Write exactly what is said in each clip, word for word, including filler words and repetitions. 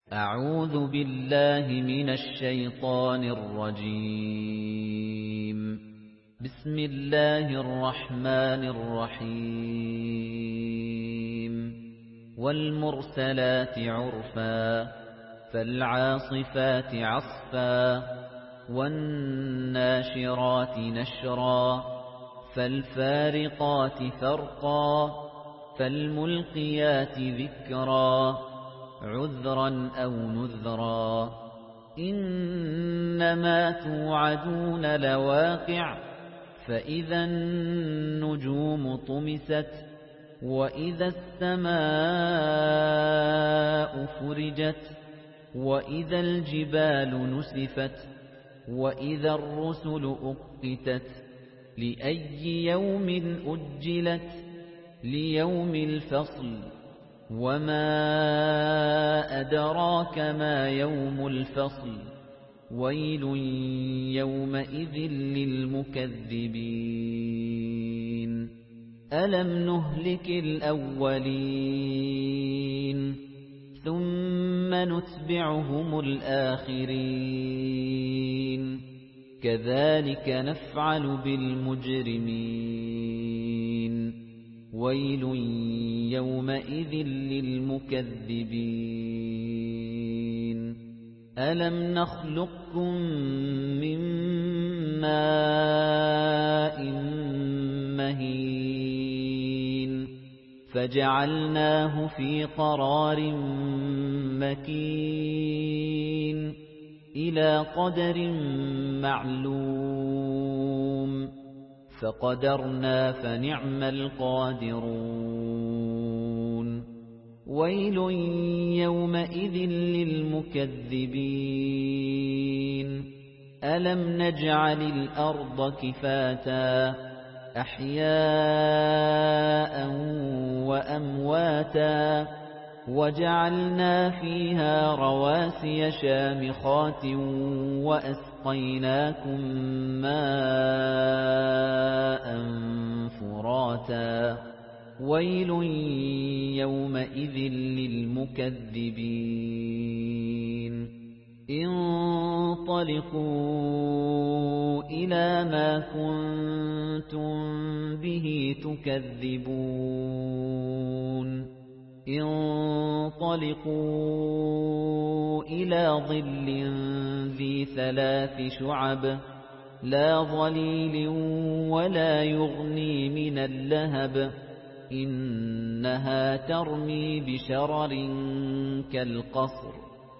أعوذ بالله من الشيطان الرجيم. بسم الله الرحمن الرحيم. والمرسلات عرفا فالعاصفات عصفا والناشرات نشرا فالفارقات فرقا فالملقيات ذكرا عذرا أو نذرا إنما توعدون لواقع فإذا النجوم طمست وإذا السماء فرجت وإذا الجبال نسفت وإذا الرسل أقتت لأي يوم أجلت ليوم الفصل وما أدراك ما يوم الفصل ويل يومئذ للمكذبين ألم نهلك الأولين ثم نتبعهم الآخرين كذلك نفعل بالمجرمين ويل يومئذ للمكذبين ألم نخلقكم من ماء مهين فجعلناه في قرار مكين إلى قدر معلوم فقدرنا فنعم القادرون ويل يومئذ للمكذبين ألم نجعل الأرض كفاتا أحياء وأمواتا وجعلنا فيها رواسي شامخات وأسقيناكم ماء فراتا ويل يومئذ للمكذبين انطلقوا إلى ما كنتم به تكذبون انطلقوا إلى ظل ذي ثلاث شعب لا ظليل ولا يغني من اللهب إنها ترمي بشرر كالقصر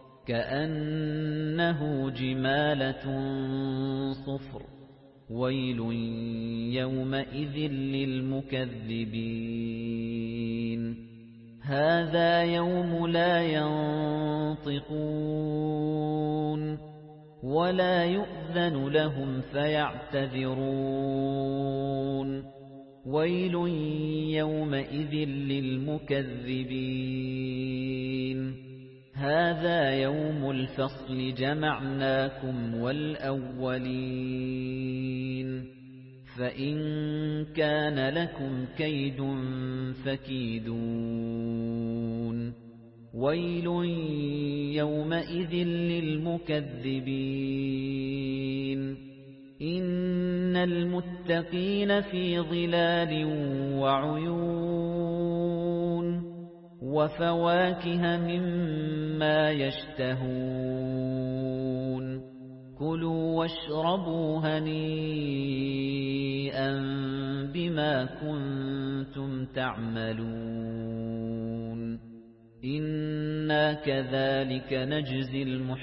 كأنه جمالة صفر ويل يومئذ للمكذبين هذا يوم لا ينطقون ولا يؤذن لهم فيعتذرون ويل يومئذ للمكذبين هذا يوم الفصل جمعناكم والأولين فإن كان لكم كيد فكيدون ويل يومئذ للمكذبين إن المتقين في ظلال وعيون وفواكه مما يشتهون كلوا واشربوا هنيئا بما كنتم تعملون إنا كذلك نجزي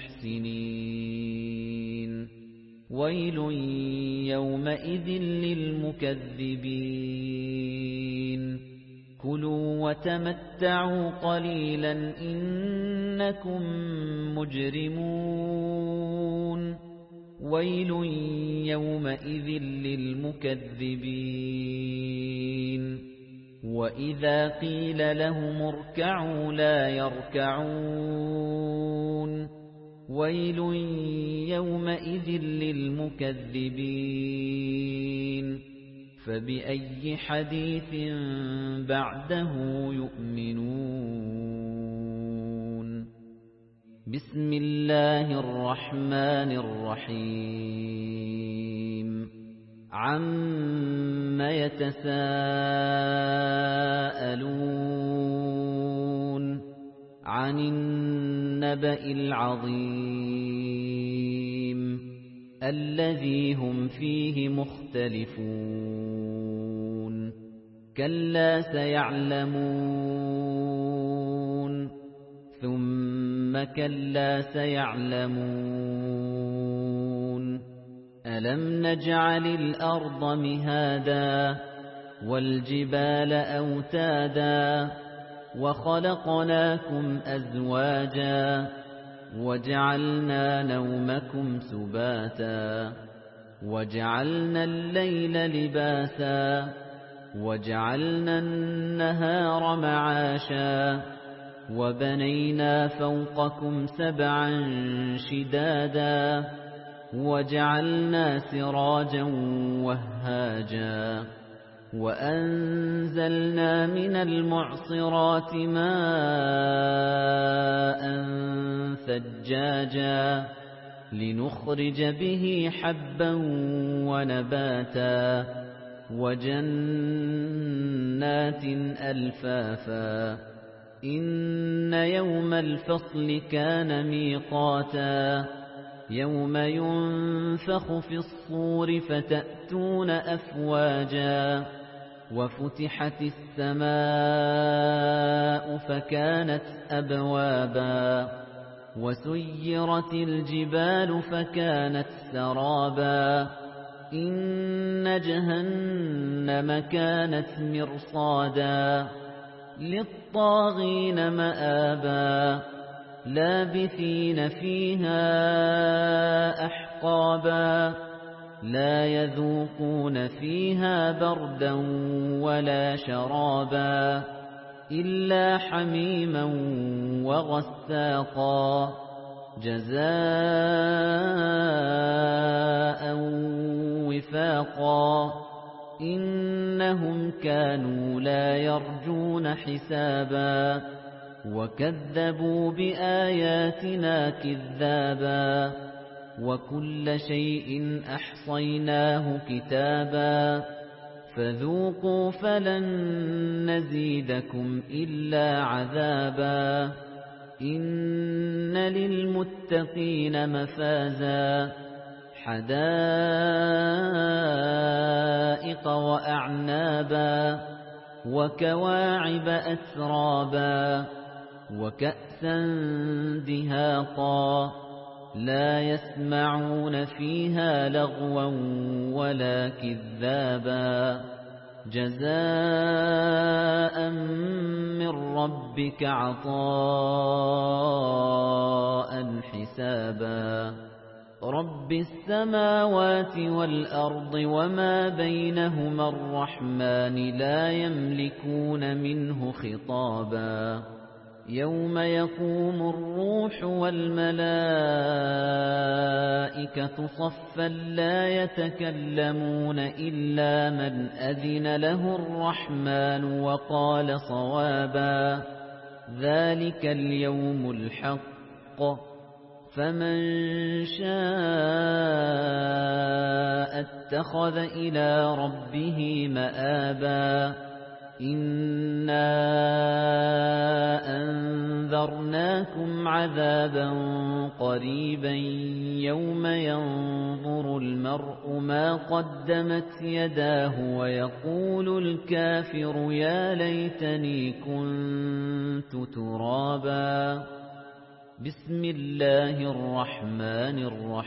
المحسنين ويل يومئذ للمكذبين كلوا وتمتعوا قليلا إنكم مجرمون ويل يومئذ للمكذبين وإذا قيل لهم اركعوا لا يركعون ويل يومئذ للمكذبين فبأي حديث بعده يؤمنون بسم الله الرحمن الرحيم عَمَّ يَتَسَاءَلُونَ عَنِ النَّبَإِ الْعَظِيمِ الَّذِي هُمْ فِيهِ مُخْتَلِفُونَ كَلَّا سَيَعْلَمُونَ ثُمَّ كَلَّا سَيَعْلَمُونَ أَلَمْ نَجْعَلِ الْأَرْضَ مِهَادًا وَالْجِبَالَ أَوْتَادًا وَخَلَقْنَاكُمْ أَزْوَاجًا وَجَعَلْنَا نَوْمَكُمْ سُبَاتًا وَجَعَلْنَا اللَّيْلَ لِبَاسًا وَجَعَلْنَا النَّهَارَ مَعَاشًا وَبَنَيْنَا فَوْقَكُمْ سَبْعًا شِدَادًا وَجَعَلْنَا سِرَاجًا وَهَّاجًا وَأَنزَلْنَا مِنَ الْمُعْصِرَاتِ مَاءً ثَجَّاجًا لِنُخْرِجَ بِهِ حَبًّا وَنَبَاتًا وَجَنَّاتٍ أَلْفَافًا إِنَّ يَوْمَ الْفَصْلِ كَانَ مِيقَاتًا يَوْمَ يُنفَخُ فِي الصُّورِ فَتَأْتُونَ أَفْوَاجًا وَفُتِحَتِ السَّمَاءُ فَكَانَتْ أَبْوَابًا وَسُيِّرَتِ الْجِبَالُ فَكَانَتْ سَرَابًا إِنَّ جَهَنَّمَ كَانَتْ مِرْصَادًا لِلطَّاغِينَ مَآبًا لَابِثِينَ فِيهَا أَحْقَابًا لَا يَذُوقُونَ فِيهَا بَرْدًا وَلَا شَرَابًا إِلَّا حَمِيمًا وَغَسَّاقًا جَزَاءً وِفَاقًا إِنَّهُمْ كَانُوا لَا يَرْجُونَ حِسَابًا وَكَذَّبُوا بِآيَاتِنَا كِذَّابًا وَكُلَّ شَيْءٍ أَحْصَيْنَاهُ كِتَابًا فَذُوقُوا فَلَن نَّزِيدَكُمْ إِلَّا عَذَابًا إِنَّ لِلْمُتَّقِينَ مَفَازًا حَدَائِقَ وَأَعْنَابًا وَكَوَاعِبَ أَتْرَابًا وَكَأْسًا دِهَاقًا لَا يَسْمَعُونَ فِيهَا لَغْوًا وَلَا كِذَّابًا جَزَاءً مِّن رَّبِّكَ عَطَاءً حِسَابًا رَبِّ السَّمَاوَاتِ وَالْأَرْضِ وَمَا بَيْنَهُمَا الرَّحْمَنِ لَا يَمْلِكُونَ مِنْهُ خِطَابًا يَوْمَ يَقُومُ الرُّوحُ وَالْمَلَائِكَةُ صَفًّا لَّا يَتَكَلَّمُونَ إِلَّا مَنْ أَذِنَ لَهُ الرَّحْمَنُ وَقَالَ صَوَابًا ذَلِكَ الْيَوْمُ الْحَقُّ فَمَن شَاءَ اتَّخَذَ إِلَىٰ رَبِّهِ مَآبًا إِنَّا أَنذَرْنَاكُمْ عَذَابًا قَرِيبًا يَوْمَ يَنظُرُ الْمَرْءُ مَا قَدَّمَتْ يَدَاهُ وَيَقُولُ الْكَافِرُ يَا لَيْتَنِي كُنتُ تُرَابًا بسم الله الرحمن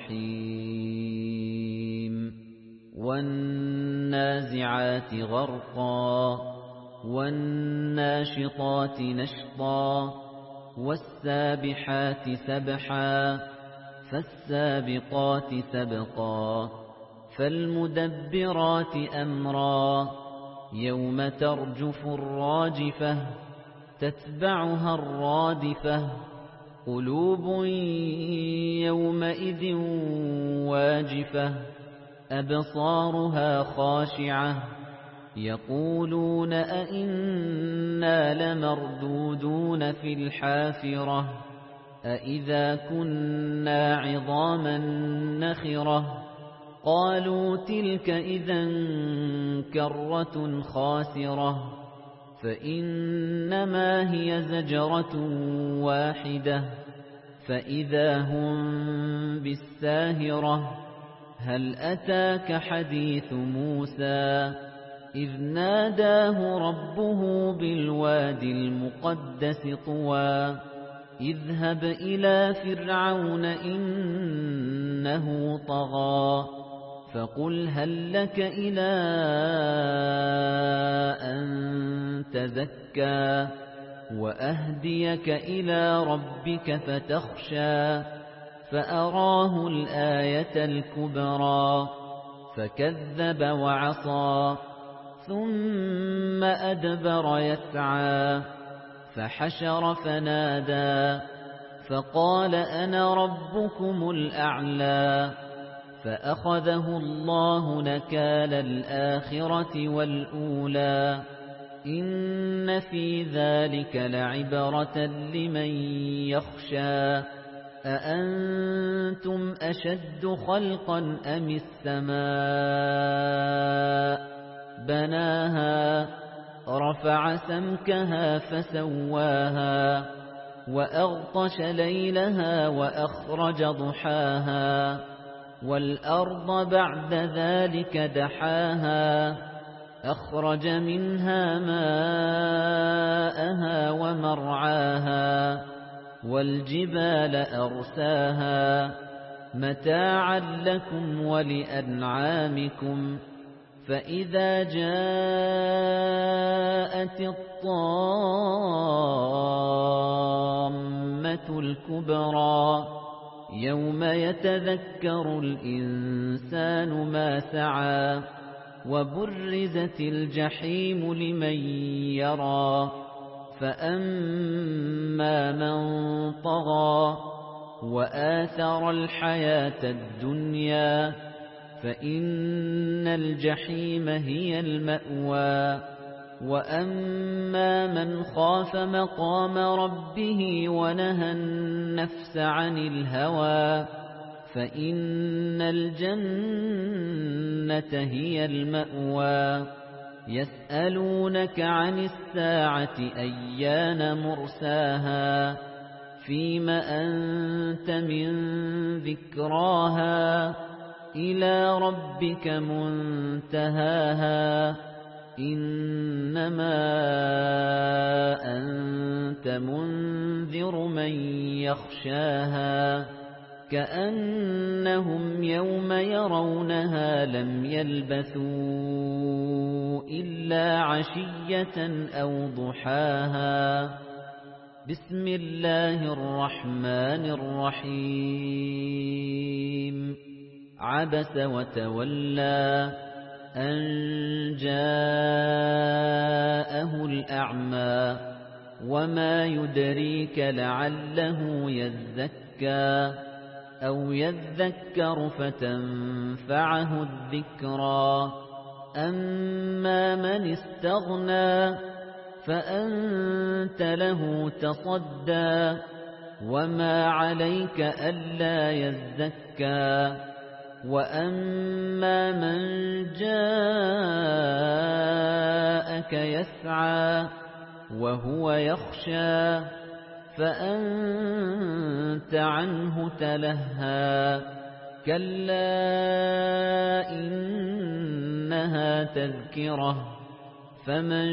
الرحيم وَالنَّازِعَاتِ غَرْقًا وَالنَّاشِطَاتِ نَشْطًا وَالسَّابِحَاتِ سَبْحًا فَالسَّابِقَاتِ سَبْقًا فَالْمُدَبِّرَاتِ أَمْرًا يَوْمَ تَرْجُفُ الرَّاجِفَةُ تَتْبَعُهَا الرَّادِفَةُ قُلُوبٌ يَوْمَئِذٍ وَاجِفَةٌ أَبْصَارُهَا خَاشِعَةٌ يَقُولُونَ أَإِنَّا لَمَرْدُودُونَ فِي الْحَافِرَةِ أَإِذَا كُنَّا عِظَامًا نَخِرَةً قَالُوا تِلْكَ إِذًا كَرَّةٌ خَاسِرَةٌ فَإِنَّمَا هِيَ زَجْرَةٌ وَاحِدَةٌ فَإِذَا هُمْ بِالسَّاهِرَةِ هَلْ أَتَاكَ حَدِيثُ مُوسَىٰ إِذْ نَادَاهُ رَبُّهُ بِالْوَادِ الْمُقَدَّسِ طُوًى اذْهَبْ إِلَىٰ فِرْعَوْنَ إِنَّهُ طَغَىٰ فَقُلْ هَل لَّكَ إِلَىٰ أَن تَزَكَّىٰ وَأَهْدِيَكَ إِلَىٰ رَبِّكَ فَتَخْشَىٰ فَأَرَاهُ الْآيَةَ الْكُبْرَىٰ فَكَذَّبَ وَعَصَىٰ ثُمَّ أَدْبَرَ يَسْعَىٰ فَحَشَرَ فَنَادَىٰ فَقَالَ أَنَا رَبُّكُمُ الْأَعْلَىٰ فَأَخَذَهُ اللَّهُ نَكَالَ الْآخِرَةِ وَالْأُولَىٰ إِنَّ فِي ذَلِكَ لَعِبْرَةً لِّمَن يَخْشَىٰ أَأَنتُمْ أَشَدُّ خَلْقًا أَمِ السَّمَاءُ بَنَاهَا رَفَعَ سَمْكَهَا فَسَوَّاهَا وَأَغْطَشَ لَيْلَهَا وَأَخْرَجَ ضُحَاهَا وَالْأَرْضَ بَعْدَ ذَلِكَ دَحَاهَا أَخْرَجَ مِنْهَا مَاءَهَا وَمَرْعَاهَا وَالْجِبَالَ أَرْسَاهَا مَتَاعًا لَّكُمْ وَلِأَنْعَامِكُمْ فَإِذَا جَاءَتِ الطَّامَّةُ الْكُبْرَىٰ يَوْمَ يَتَذَكَّرُ الْإِنسَانُ مَا سَعَىٰ وَبُرِّزَتِ الْجَحِيمُ لِمَن يَرَىٰ فَأَمَّا مَن طَغَىٰ وَآثَرَ الْحَيَاةَ الدُّنْيَا فَإِنَّ الْجَحِيمَ هِيَ الْمَأْوَىٰ وَأَمَّا مَنْ خَافَ مَقَامَ رَبِّهِ وَنَهَى النَّفْسَ عَنِ الْهَوَىٰ فَإِنَّ الْجَنَّةَ هِيَ الْمَأْوَىٰ يَسْأَلُونَكَ عَنِ السَّاعَةِ أَيَّانَ مُرْسَاهَا فِيمَ أَنتَ مِن ذِكْرَاهَا إِلَىٰ رَبِّكَ مُنتَهَاهَا إِنَّمَا أَنتَ مُنذِرُ مَن يَخْشَاهَا كَأَنَّهُمْ يَوْمَ يَرَوْنَهَا لَمْ يَلْبَثُوا إِلَّا عَشِيَّةً أَوْ ضُحَاهَا بِسْمِ اللَّهِ الرَّحْمَٰنِ الرَّحِيمِ عَبَسَ وَتَوَلَّىٰ أَن جَاءَهُ الْأَعْمَىٰ وَمَا يُدْرِيكَ لَعَلَّهُ يَزَّكَّىٰ أَوْ يَذَّكَّرُ فَتَنفَعَهُ الذِّكْرَىٰ أَمَّا مَنِ اسْتَغْنَىٰ فَأَنتَ لَهُ تَصَدَّىٰ وَمَا عَلَيْكَ أَلَّا يَزَّكَّىٰ وَأَمَّا مَن جَاءَكَ يَسْعَىٰ وَهُوَ يَخْشَىٰ فَأَنتَ عَنْهُ تَلَهَّىٰ كَلَّا إِنَّهَا تَذْكِرَةٌ فَمَن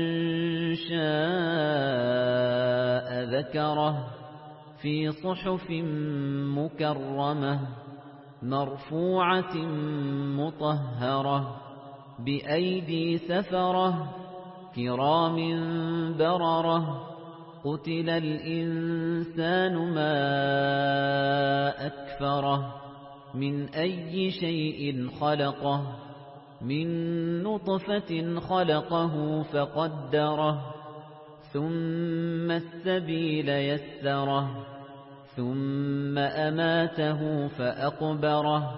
شَاءَ ذَكَرَهُ فِي صُحُفٍ مُّكَرَّمَةٍ مَّرْفُوعَةٍ مُّطَهَّرَةٍ بِأَيْدِي سَفَرَةٍ كِرَامٍ بَرَرَةٍ قُتِلَ الْإِنسَانُ مَا أَكْفَرَهُ مِنْ أَيِّ شَيْءٍ خَلَقَهُ مِنْ نُطْفَةٍ خَلَقَهُ فَقَدَّرَهُ ثُمَّ السَّبِيلَ يَسَّرَهُ ثُمَّ أَمَاتَهُ فَأَقْبَرَهُ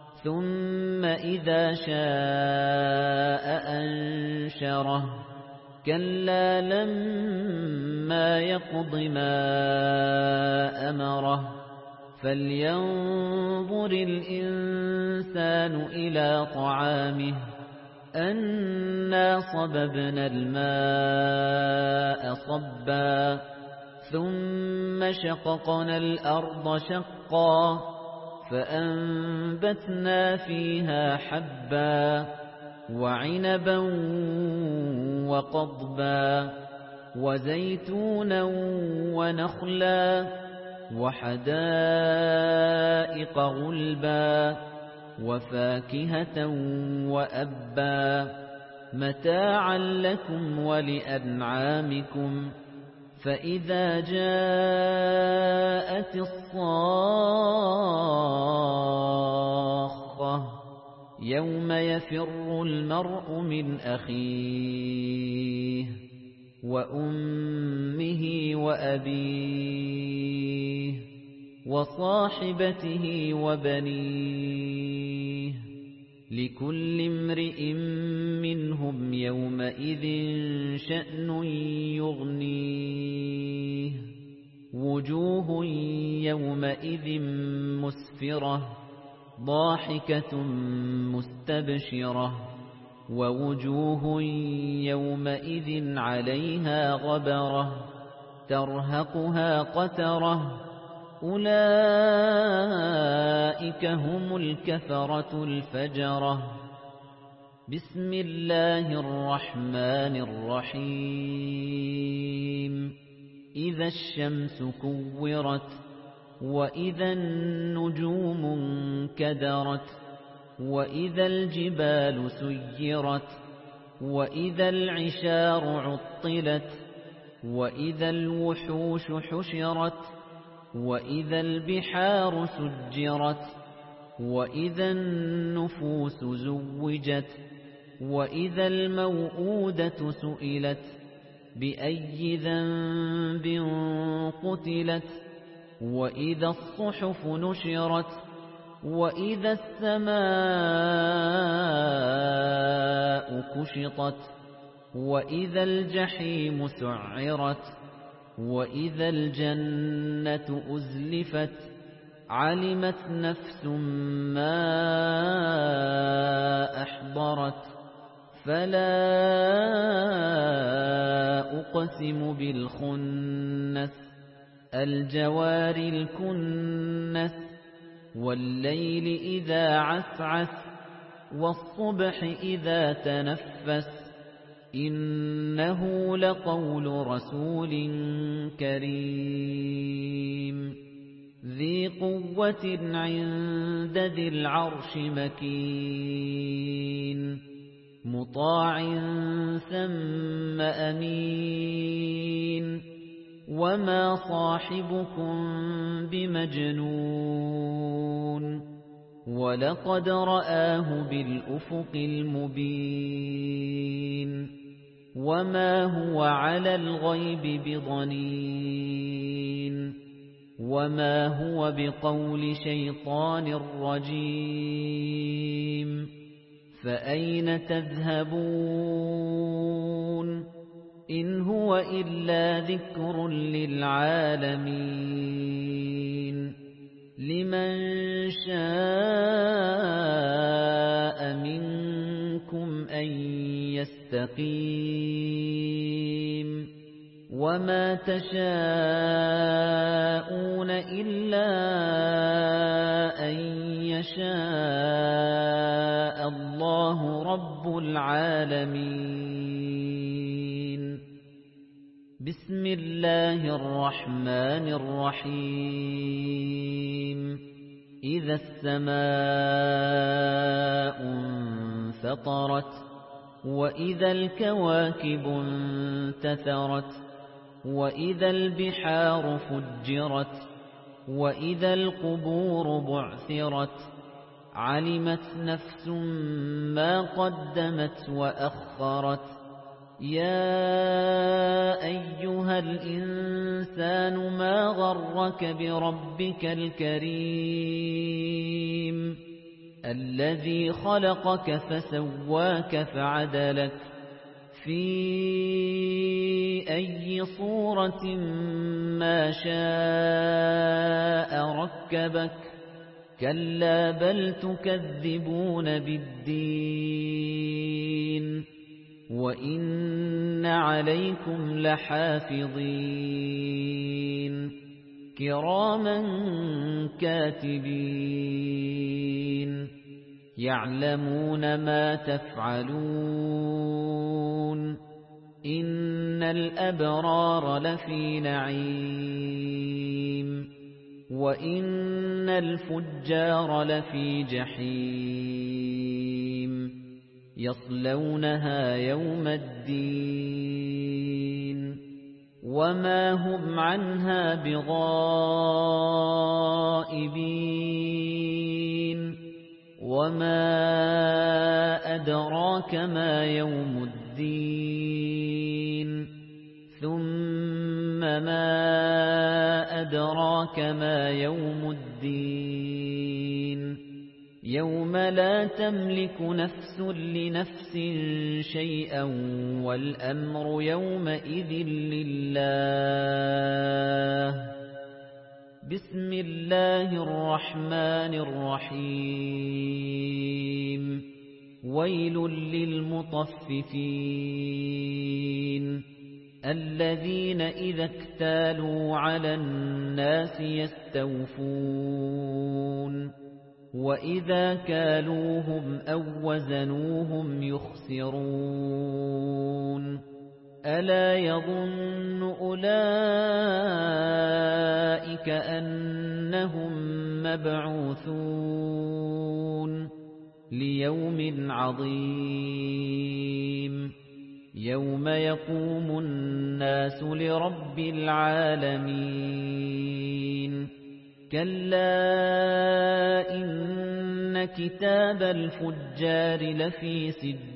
ثُمَّ إِذَا شَاءَ أَنشَرَهُ كَلَّا لَمَّا يَقْضِ مَا أَمَرَهُ فَلْيَنظُرِ الْإِنسَانُ إِلَى طَعَامِهِ أَنَّا صَبَبْنَا الْمَاءَ صَبًّا ثُمَّ شَقَقْنَا الْأَرْضَ شَقًّا فَأَنبَتْنَا فِيهَا حَبًّا وَعِنَبًا وَقَضْبًا وَزَيْتُونًا وَنَخْلًا وَحَدَائِقَ غُلْبًا وَفَاكِهَةً وَأَبًّا مَتَاعًا لَكُمْ وَلِأَنْعَامِكُمْ فَإِذَا جَاءَتِ الصَّاخَّةُ يَوْمَ يَفِرُّ الْمَرْءُ مِنْ أَخِيهِ وَأُمِّهِ وَأَبِيهِ وَصَاحِبَتِهِ وَبَنِيهِ لِكُلِّ امْرِئٍ مِّنْهُمْ يَوْمَئِذٍ شَأْنٌ يُغْنِيهِ وُجُوهٌ يَوْمَئِذٍ مُسْفِرَةٌ ضَاحِكَةٌ مُسْتَبْشِرَةٌ وَوُجُوهٌ يَوْمَئِذٍ عَلَيْهَا غَبَرَةٌ تَرْهَقُهَا قَتَرَةٌ أُولَئِكَ هُمُ الْكَفَرَةُ الْفَجَرَةُ بسم الله الرحمن الرحيم إذا الشمس كورت وإذا النجوم انكدرت وإذا الجبال سيرت وإذا العشار عطلت وإذا الوحوش حشرت وإذا البحار سجرت وإذا النفوس زوجت وإذا الموءودة سئلت بأي ذنب قتلت وإذا الصحف نشرت وإذا السماء كشطت وإذا الجحيم سعرت وإذا الجنة أزلفت علمت نفس ما أحضرت فلا أقسم بالخنس الجوار الكنس والليل إذا عسعس والصبح إذا تنفس إنه لقول رسول كريم ذي قوة عند ذي العرش مكين مطاع ثم أمين وما صاحبكم بمجنون ولقد رآه بالأفق المبين وما هو على الغيب بضنين وما هو بقول شيطان رجيم فأين تذهبون إن هو إلا ذكر للعالمين لمن شاء منكم أن يستقيم وما تشاءون إلا أن يشاء الله رب العالمين بسم الله الرحمن الرحيم إذا السماء انفطرت وإذا الكواكب انتثرت وإذا البحار فجرت وإذا القبور بعثرت علمت نفس ما قدمت وأخرت يا أيها الإنسان ما غرك بربك الكريم الذي خلقك فسواك فعدلك فِي أَيِّ صُورَةٍ مَا شَاءَ رَكَّبَكَ كَلَّا بَلْ تُكَذِّبُونَ بِالدِّينِ وَإِنَّ عَلَيْكُمْ لَحَافِظِينَ كِرَامًا كَاتِبِينَ يَعْلَمُونَ مَا تَفْعَلُونَ إِنَّ الْأَبْرَارَ لَفِي نَعِيمٍ وَإِنَّ الْفُجَّارَ لَفِي جَحِيمٍ يَصْلَوْنَهَا يَوْمَ الدِّينِ وَمَا هُمْ عَنْهَا بِغَائِبِينَ وَمَا أَدْرَاكَ مَا يَوْمُ الدِّينِ ثُمَّ مَا أَدْرَاكَ مَا يَوْمُ الدِّينِ يَوْمَ لَا تَمْلِكُ نَفْسٌ لِنَفْسٍ شَيْئًا وَالْأَمْرُ يَوْمَئِذٍ لِلَّهِ بسم الله الرحمن الرحيم ويل للمطففين الذين إذا اكتالوا على الناس يستوفون وإذا كالوهم أو وزنوهم يخسرون ألا يظن أولئك أنهم مبعوثون ليوم عظيم يوم يقوم الناس لرب العالمين كلا إن كتاب الفجار لفي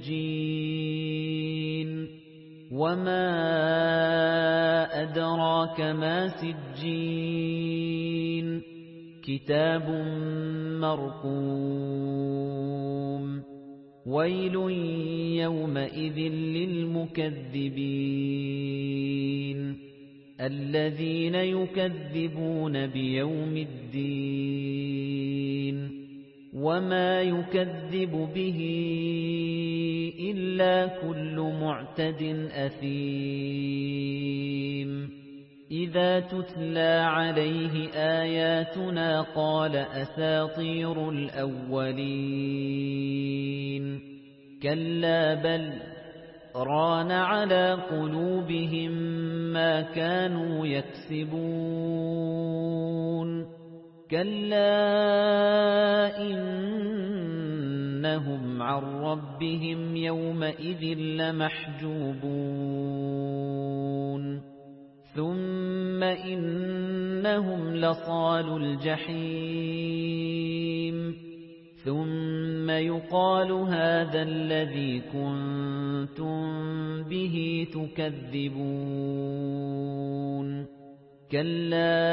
سجين وما أدراك ما سجين كتاب مرقوم ويل يومئذ للمكذبين الذين يكذبون بيوم الدين وما يكذب به إلا كل معتد أثيم إذا تتلى عليه آياتنا قال أساطير الأولين كلا بل ران على قلوبهم ما كانوا يكسبون كلا إنهم عن ربهم يومئذ لمحجوبون ثم إنهم لصالو الجحيم ثم يقال هذا الذي كنتم به تكذبون كلا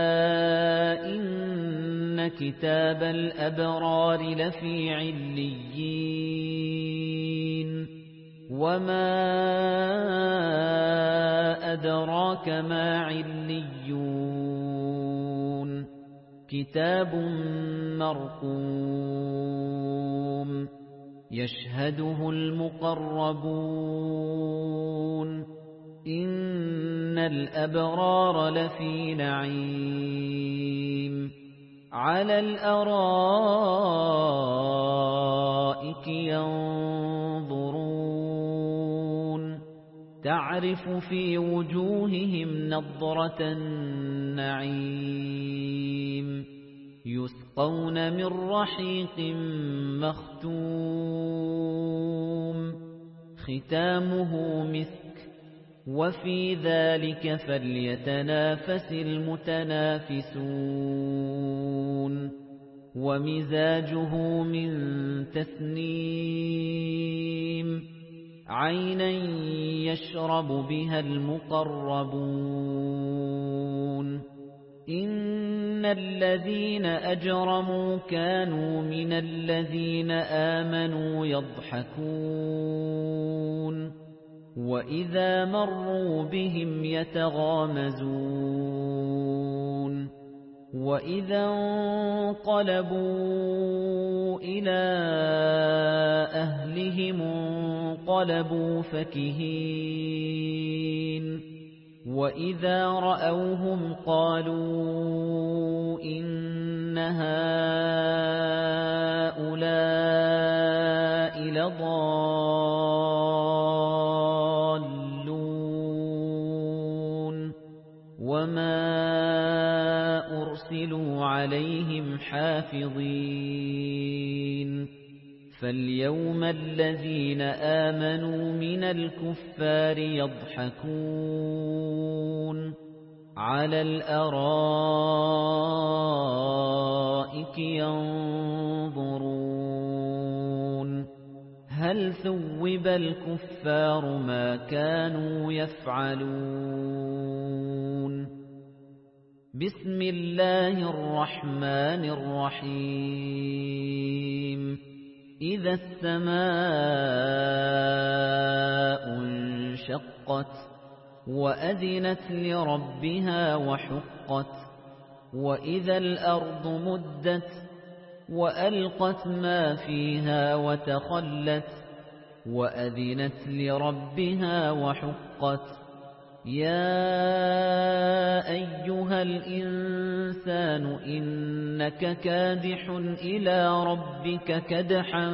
إن كتاب الأبرار لفي عليين وما أدراك ما عليون كتاب مرقوم يشهده المقربون إن الأبرار لفي نعيم على الأرائك ينظرون تعرف في وجوههم نضرة النعيم يسقون من رحيق مختوم ختامه مسك وفي ذلك فليتنافس المتنافسون ومزاجه من تسنيم عينا يشرب بها المقربون إن الذين أجرموا كانوا من الذين آمنوا يضحكون وَإِذَا مَرُّوا بِهِمْ يَتَغَامَزُونَ وَإِذَا انقَلَبُوا إِلَى أَهْلِهِمُ انقَلَبُوا فَكِهِينَ وَإِذَا رَأَوْهُمْ قَالُوا إِنَّ هَؤُلَاءِ لَضَالُّونَ وَمَا أُرْسِلُوا عَلَيْهِمْ حَافِظِينَ فَالْيَوْمَ الَّذِينَ آمَنُوا مِنَ الْكُفَّارِ يَضْحَكُونَ عَلَى الْأَرَائِكِ يَنظُرُونَ هَلْ ثُوِّبَ الْكُفَّارُ مَا كَانُوا يَفْعَلُونَ بِسْمِ اللَّهِ الرَّحْمَنِ الرَّحِيمِ إِذَا السَّمَاءُ انشَقَّتْ وَأَذِنَتْ لِرَبِّهَا وَحُقَّتْ وَإِذَا الْأَرْضُ مُدَّتْ وَأَلْقَتْ مَا فِيهَا وَتَخَلَّتْ وَأَذِنَتْ لِرَبِّهَا وَحُقَّتْ يَا أَيُّهَا الْإِنسَانُ إِنَّكَ كَادِحٌ إِلَى رَبِّكَ كَدْحًا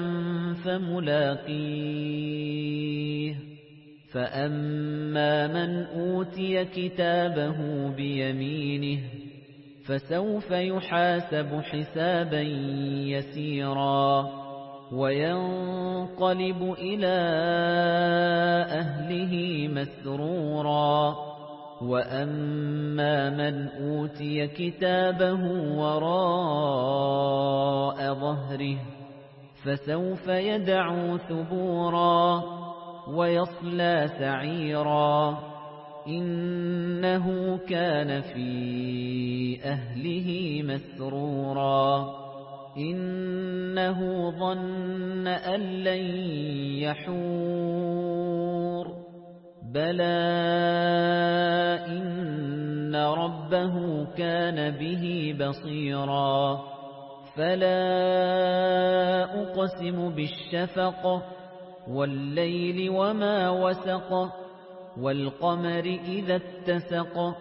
فَمُلَاقِيهِ فَأَمَّا مَنْ أُوتِيَ كِتَابَهُ بِيَمِينِهِ فَسَوْفَ يُحَاسَبُ حِسَابًا يَسِيرًا وَيَنقَلِبُ إِلَى أَهْلِهِ مَسْرُورًا وَأَمَّا مَنْ أُوتِيَ كِتَابَهُ وَرَاءَ ظَهْرِهِ فَسَوْفَ يَدْعُو ثُبُورًا وَيَصْلَى سَعِيرًا إِنَّهُ كَانَ فِي أَهْلِهِ مَسْرُورًا إِنَّهُ ظَنَّ أَن لَّن يَحُورَ بَلَىٰ إِنَّ رَبَّهُ كَانَ بِهِ بَصِيرًا فَلَا أُقْسِمُ بِالشَّفَقِ وَاللَّيْلِ وَمَا وَسَقَ وَالْقَمَرِ إِذَا اتَّسَقَ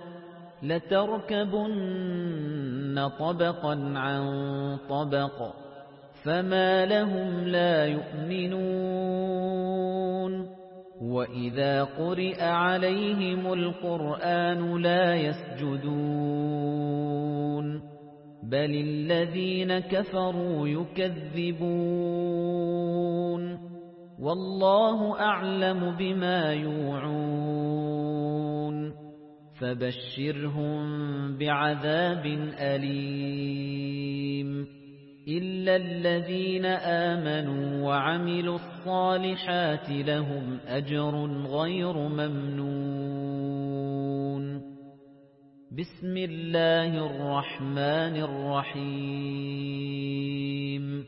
لَتَرْكَبُنَّ طَبَقًا عَن طَبَقٍ فَمَا لَهُمْ لَا يُؤْمِنُونَ وَإِذَا قُرِئَ عَلَيْهِمُ الْقُرْآنُ لَا يَسْجُدُونَ بَلِ الَّذِينَ كَفَرُوا يُكَذِّبُونَ وَاللَّهُ أَعْلَمُ بِمَا يُوعُونَ فَبَشِّرْهُم بِعَذَابٍ أَلِيمٍ إِلَّا الَّذِينَ آمَنُوا وَعَمِلُوا الصَّالِحَاتِ لَهُمْ أَجْرٌ غَيْرُ مَمْنُونٍ بِسْمِ اللَّهِ الرَّحْمَنِ الرَّحِيمِ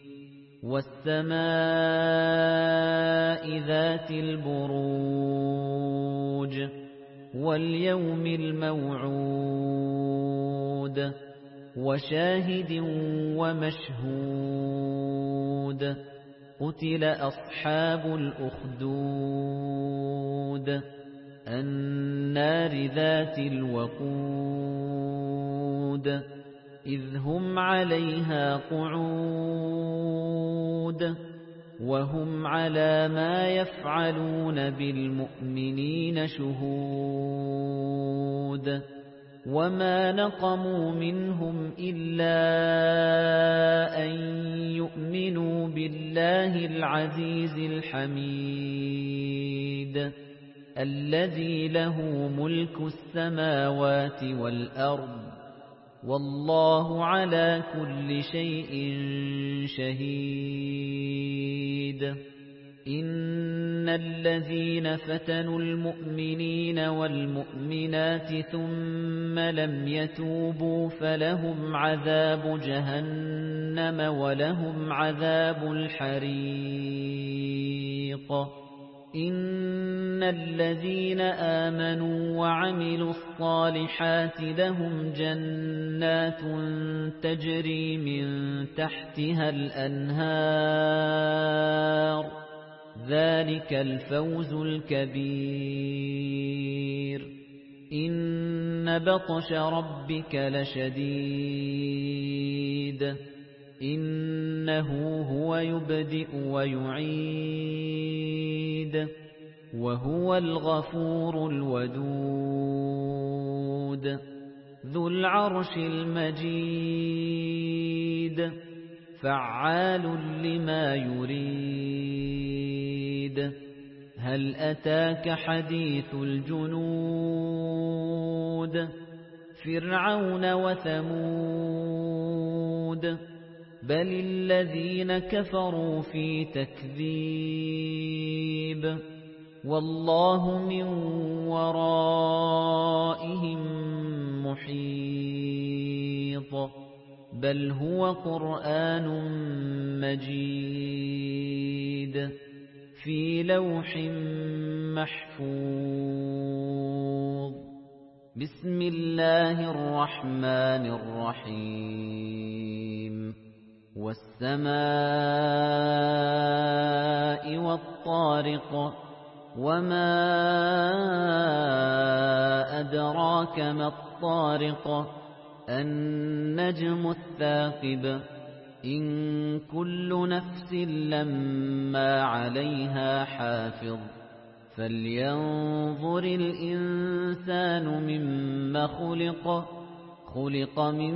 وَالسَّمَاءِ ذَاتِ الْبُرُوجِ وَالْيَوْمِ الْمَوْعُودِ وَشَاهِدٍ وَمَشْهُودٍ قُتِلَ أَصْحَابُ الْأُخْدُودِ النَّارِ ذَاتِ الْوَقُودِ إِذْ هُمْ عَلَيْهَا قُعُودٌ وَهُمْ عَلَى مَا يَفْعَلُونَ بِالْمُؤْمِنِينَ شُهُودٌ وَمَا نَقَمُوا مِنْهُمْ إِلَّا أَن يُؤْمِنُوا بِاللَّهِ الْعَزِيزِ الْحَمِيدِ الَّذِي لَهُ مُلْكُ السَّمَاوَاتِ وَالْأَرْضِ وَاللَّهُ عَلَى كُلِّ شَيْءٍ شَهِيدٌ إِنَّ الَّذِينَ فَتَنُوا الْمُؤْمِنِينَ وَالْمُؤْمِنَاتِ ثُمَّ لَمْ يَتُوبُوا فَلَهُمْ عَذَابُ جَهَنَّمَ وَلَهُمْ عَذَابُ الْحَرِيقِ إِنَّ الَّذِينَ آمَنُوا وَعَمِلُوا الصَّالِحَاتِ لَهُمْ جَنَّاتٌ تَجْرِي مِن تَحْتِهَا الْأَنْهَارُ ۚ ذَلِكَ الْفَوْزُ الْكَبِيرُ. إِنَّ بَطْشَ رَبِّكَ لَشَدِيدٌ. إِنَّهُ هُوَ يُبْدِئُ وَيُعِيدُ وَهُوَ الْغَفُورُ الْوَدُودُ ذُو الْعَرْشِ الْمَجِيدُ فَعَّالٌ لِّمَا يُرِيدُ. هَلْ أَتَاكَ حَدِيثُ الْجُنُودِ فِرْعَوْنَ وَثَمُودَ بَلِ الَّذِينَ كَفَرُوا فِي تَكْذِيبٍ وَاللَّهُ مِن وَرَائِهِم مُحِيطٌ بَلْ هُوَ قُرْآنٌ مَّجِيدٌ فِي لَوْحٍ مَّحْفُوظٍ. بِسْمِ اللَّهِ الرَّحْمَنِ الرَّحِيمِ. وَالسَّمَاءِ وَالطَّارِقِ وَمَا أَدْرَاكَ مَا الطَّارِقُ النَّجْمُ الثَّاقِبُ إِن كُلُّ نَفْسٍ لَّمَّا عَلَيْهَا حَافِظٌ فَلْيَنظُرِ الْإِنسَانُ مِمَّ خُلِقَ خُلِقَ مِن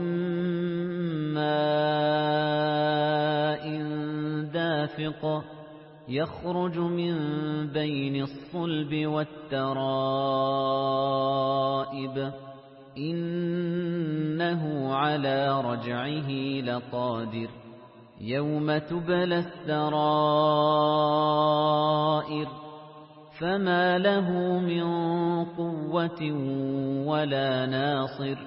مَّاءٍ دَافِقٍ يَخْرُجُ مِن بَيْنِ الصُّلْبِ وَالتَّرَائِبِ إِنَّهُ عَلَى رَجْعِهِ لَقَادِرٌ يَوْمَ تُبْلَى السَّرَائِرُ فَمَا لَهُ مِن قُوَّةٍ وَلَا نَاصِرٍ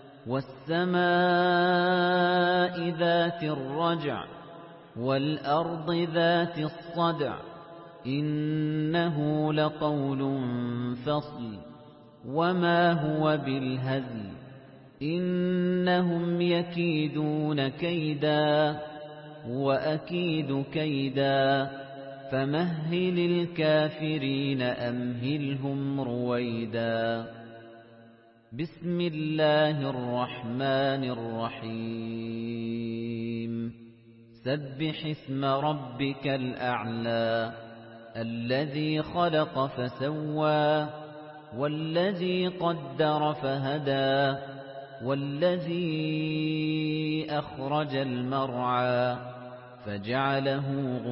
وَالسَّمَاءِ ذَاتِ الرَّجْعِ وَالْأَرْضِ ذَاتِ الصَّدْعِ إِنَّهُ لَقَوْلٌ فَصْلٌ وَمَا هُوَ بِالْهَزْلِ إِنَّهُمْ يَكِيدُونَ كَيْدًا وَأَكِيدُ كَيْدًا فَمَهِّلِ الْكَافِرِينَ أَمْهِلْهُمْ رُوَيْدًا. بِسْمِ اللَّهِ الرَّحْمَنِ الرَّحِيمِ. سَبِّحِ اسْمَ رَبِّكَ الْأَعْلَى الَّذِي خَلَقَ فَسَوَّى وَالَّذِي قَدَّرَ فَهَدَى وَالَّذِي أَخْرَجَ الْمَرْعَى فَجَعَلَهُ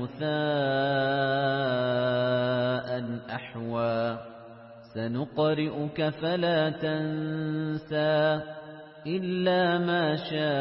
غُثَاءً أَحْوَىٰ سَنُقْرِئُكَ فَلَا تَنسَىٰ إِلَّا مَا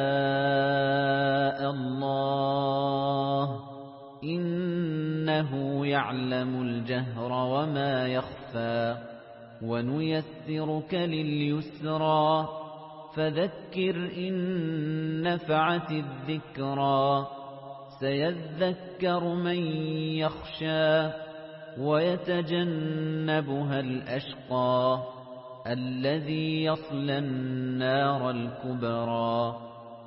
شَاءَ اللَّهُ إِنَّهُ يَعْلَمُ الْجَهْرَ وَمَا يَخْفَىٰ وَنُيَسِّرُكَ لِلْيُسْرَىٰ فَذَكِّرْ إِن نَّفَعَتِ الذِّكْرَىٰ سَيَذَّكَّرُ مَن يَخْشَىٰ وَيَتَجَنَّبُهَا الْأَشْقَى الَّذِي يَصْلَى النَّارَ الْكُبْرَىٰ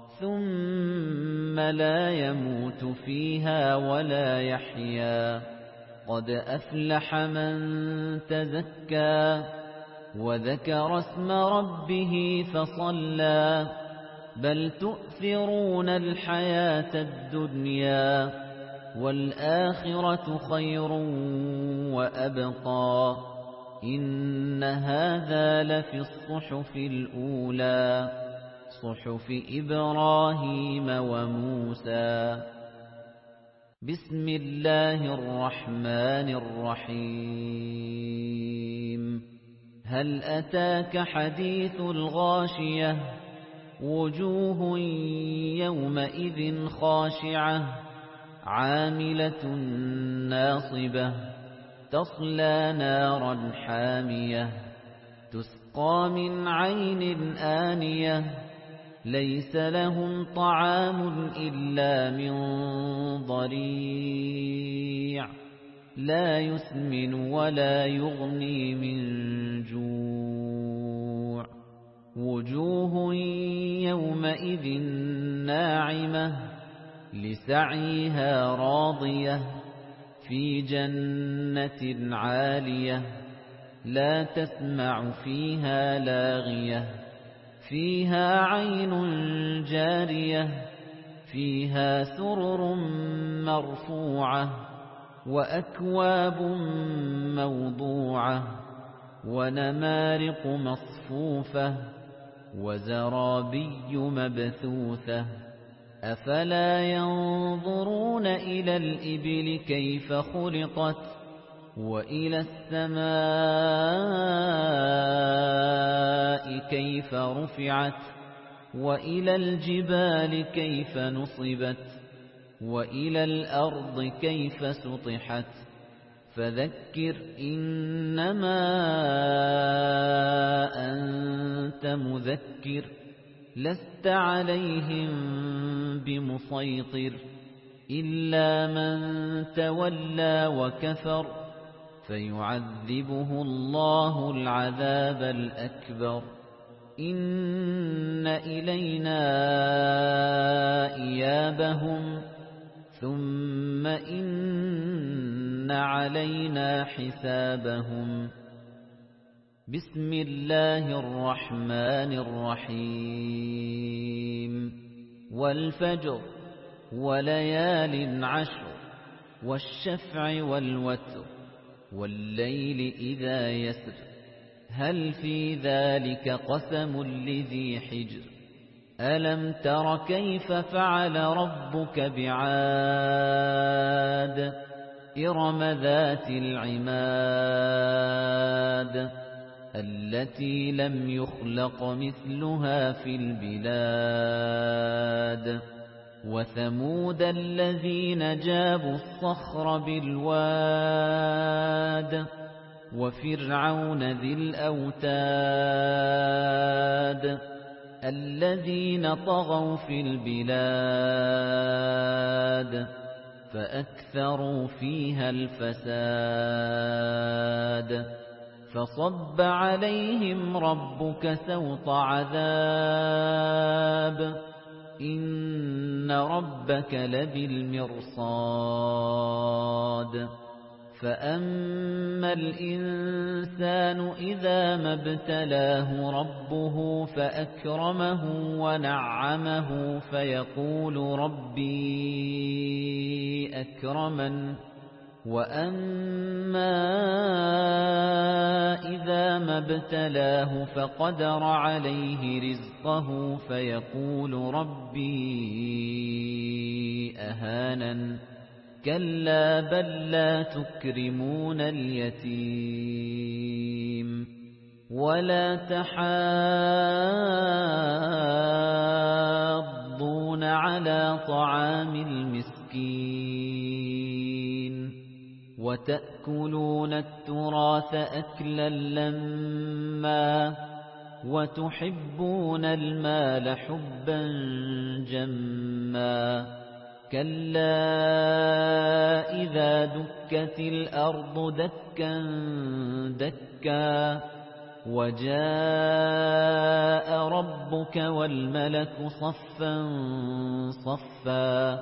ثُمَّ لَا يَمُوتُ فِيهَا وَلَا يَحْيَىٰ قَدْ أَفْلَحَ مَن تَزَكَّىٰ وَذَكَرَ اسْمَ رَبِّهِ فَصَلَّىٰ بَلْ تُؤْثِرُونَ الْحَيَاةَ الدُّنْيَا وَالْآخِرَةُ خَيْرٌ وَأَبْقَىٰ إِنَّ هَٰذَا لَفِي الصُّحُفِ الْأُولَىٰ صُحُفِ إِبْرَاهِيمَ وَمُوسَىٰ. بِسْمِ اللَّهِ الرَّحْمَنِ الرَّحِيمِ. هَلْ أَتَاكَ حَدِيثُ الْغَاشِيَةِ وُجُوهٌ يَوْمَئِذٍ خَاشِعَةٌ عَامِلَةٌ نَّاصِبَةٌ تَصْلَىٰ نَارًا حَامِيَةً تُسْقَىٰ مِنْ عَيْنٍ آنِيَةٍ لَيْسَ لَهُمْ طَعَامٌ إِلَّا مِن ضَرِيعٍ لا يسمن ولا يغني من جوع وجوه يومئذ ناعمة لسعيها راضية في جنة عالية لا تسمع فيها لاغية فيها عين جارية فيها سرر مرفوعة وأكواب موضوعة ونمارق مصفوفة وزرابي مبثوثة أفلا ينظرون إلى الإبل كيف خلقت وإلى السماء كيف رفعت وإلى الجبال كيف نصبت وإلى الأرض كيف سطحت فذكر إنما أنت مذكر لست عليهم بمسيطر إلا من تولى وكفر فيعذبه الله العذاب الأكبر إن إلينا إيابهم ثم إن علينا حسابهم بسم الله الرحمن الرحيم والفجر وليال عشر والشفع والوتر والليل إذا يسر هل في ذلك قسم لذي حجر ألم تر كيف فعل ربك بعاد إرم ذات العماد التي لم يخلق مثلها في البلاد وثمود الذين جابوا الصخر بالواد وفرعون ذي الأوتاد الذين طغوا في البلاد فأكثروا فيها الفساد فصب عليهم ربك سوط عذاب إن ربك لبالمرصاد فأما الإنسان إذا ما ابتلاه ربه فأكرمه ونعمه فيقول ربي أكرمن وأما إذا ما ابتلاه فقدر عليه رزقه فيقول ربي أهانن كلا بل لا تكرمون اليتيم ولا تحاضون على طعام المسكين وتأكلون التراث أكلا لما وتحبون المال حبا جما كلا إذا دكت الأرض دكا دكا وجاء ربك والملك صفا صفا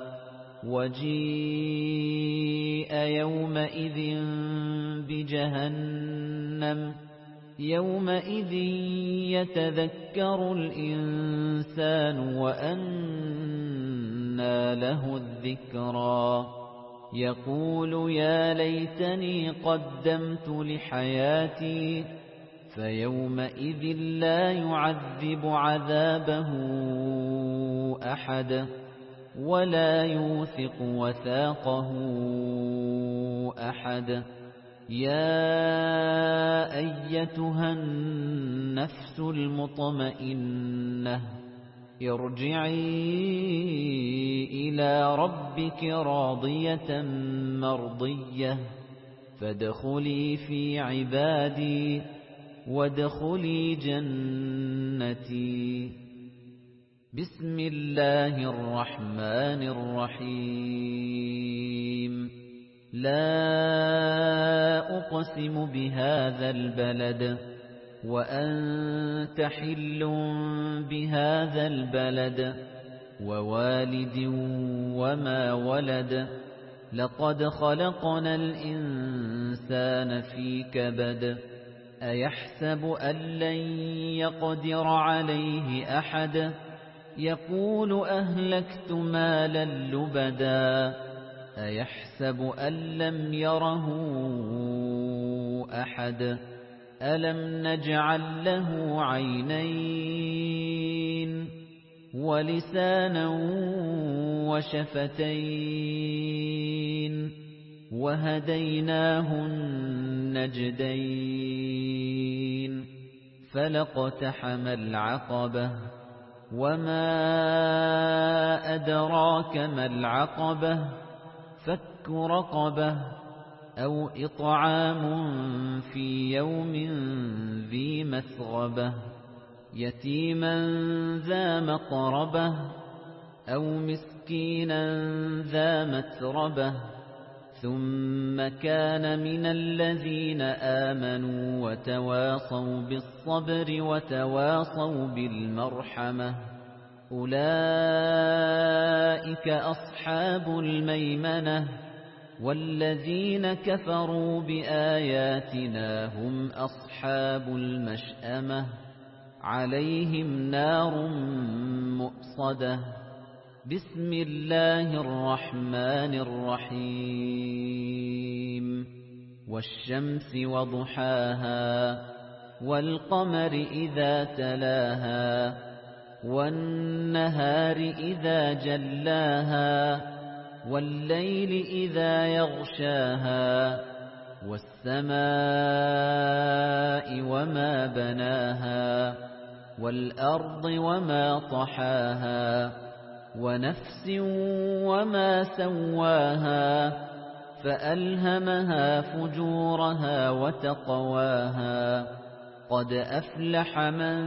وجيء يومئذ بجهنم يومئذ يتذكر الإنسان وأنى له الذكرى يقول يا ليتني قدمت لحياتي فيومئذ لا يعذب عذابه أحد ولا يوثق وثاقه أحد يا أيتها النفس المطمئنة ارجعي إلى ربك راضية مرضية فادخلي في عبادي وادخلي جنتي بسم الله الرحمن الرحيم لا أقسم بهذا البلد وأنت حل بهذا البلد ووالد وما ولد لقد خلقنا الإنسان في كبد أيحسب أن لن يقدر عليه أحد يقول أهلكت مالا لبدا أيحسب أن لم يره أحد ألم نجعل له عينين ولسانا وشفتين وهديناه النجدين فلاقتحم العقبة وما أدراك ما العقبة فك رقبة أو إطعام في يوم ذي مسغبة يتيما ذا مقربة أو مسكينا ذا متربة ثم كان من الذين آمنوا وتواصوا بالصبر وتواصوا بالمرحمة أولئك أصحاب الميمنة والذين كفروا بآياتنا هم أصحاب المشأمة عليهم نار مؤصدة بسم الله الرحمن الرحيم والشمس وضحاها والقمر إذا تلاها والنهار إذا جلاها والليل إذا يغشاها والسماء وما بناها والأرض وما طحاها ونفس وما سواها فألهمها فجورها وتقواها قد أفلح من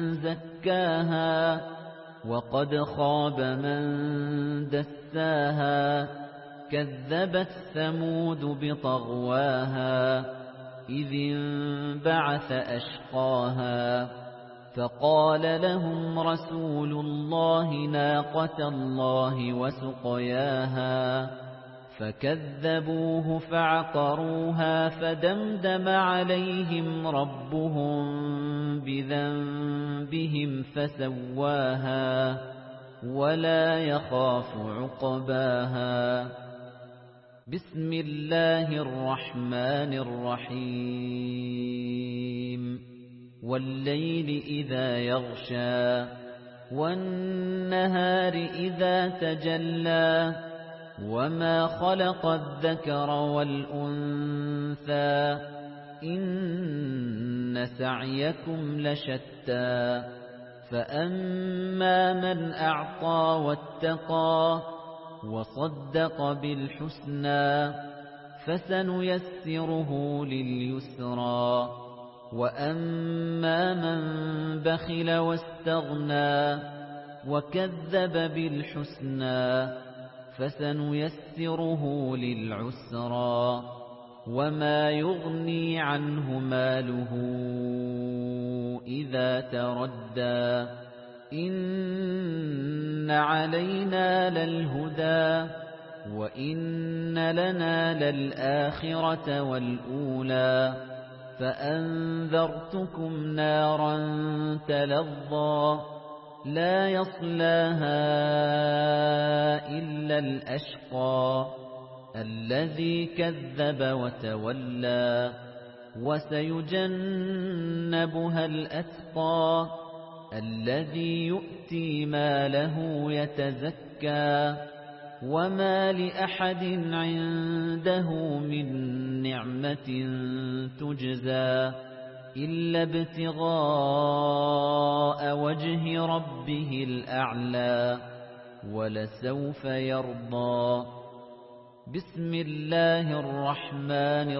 زكاها وقد خاب من دساها كذبت ثمود بطغواها إذ انبعث أشقاها فقال لهم رسول الله ناقة الله وسقياها فكذبوه فعقروها فدمدم عليهم ربهم بذنبهم فسواها ولا يخاف عقباها بسم الله الرحمن الرحيم والليل إذا يغشى والنهار إذا تجلى وما خلق الذكر والأنثى إن سعيكم لشتى فأما من أعطى واتقى وصدق بالحسنى فسنيسره لليسرى وأما من بخل واستغنى وكذب بالحسنى فسنيسره للعسرى وما يغني عنه ماله إذا تردى إن علينا للهدى وإن لنا للآخرة والأولى فأنذرتكم نارا تلظى لا يصلاها إلا الأشقى الذي كذب وتولى وسيجنبها الأتقى الذي يؤتي ماله يتزكى وما لأحد عنده من نعمة تجزى إلا ابتغاء وجه ربه الأعلى ولسوف يرضى بسم الله الرحمن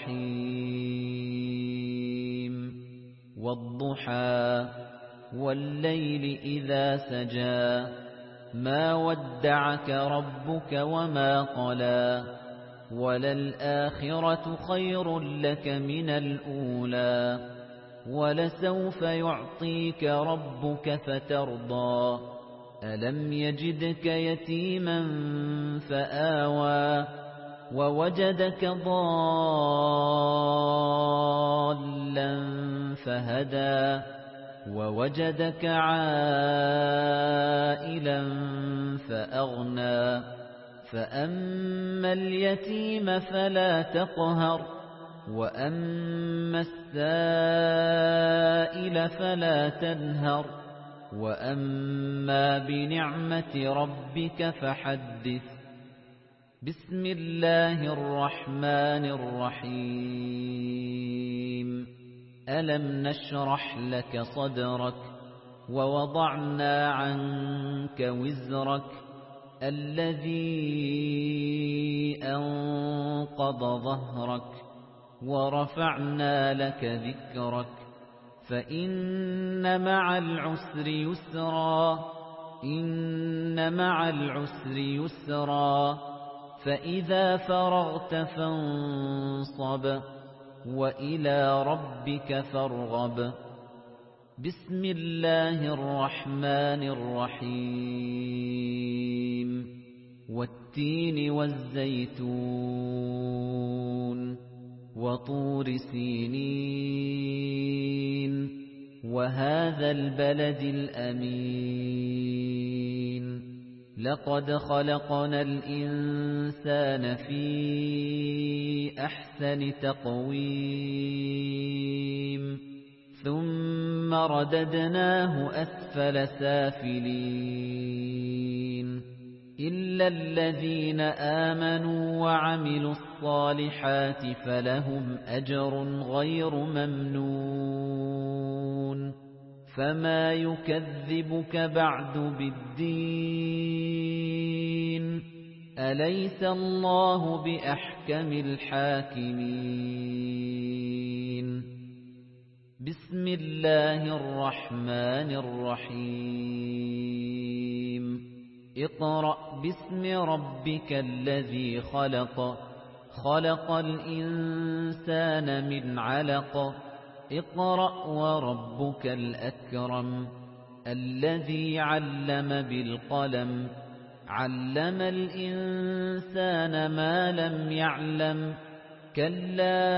الرحيم والضحى والليل إذا سجى ما ودعك ربك وما قلى وَلَلْآخِرَةُ خَيْرٌ لَّكَ مِنَ الْأُولَىٰ وَلَسَوْفَ يُعْطِيكَ رَبُّكَ فَتَرْضَىٰ أَلَمْ يَجِدْكَ يَتِيمًا فَآوَىٰ وَوَجَدَكَ ضَالًّا فَهَدَىٰ وَوَجَدَكَ عَائِلًا فَأَغْنَىٰ فَأَمَّا الْيَتِيمَ فَلَا تَقْهَرْ وَأَمَّا السَّائِلَ فَلَا تَنْهَرْ وَأَمَّا بِنِعْمَةِ رَبِّكَ فَحَدِّثْ بسم الله الرحمن الرحيم ألم نشرح لك صدرك ووضعنا عنك وزرك الذي أنقض ظهرك ورفعنا لك ذكرك فإن مع العسر يسرا إن مع العسر يسرا فإذا فرغت فانصب وإلى ربك فارغب بسم الله الرحمن الرحيم والتين والزيتون وطور سينين وهذا البلد الأمين لقد خلقنا الإنسان في أحسن تقويم ثم رددناه أسفل سافلين إلا الذين آمنوا وعملوا الصالحات فلهم أجر غير ممنون فما يكذبك بعد بالدين أليس الله بأحكم الحاكمين بسم الله الرحمن الرحيم اقرأ باسم ربك الذي خلق خلق الإنسان من علق اقرأ وربك الأكرم الذي علم بالقلم علم الإنسان ما لم يعلم كلا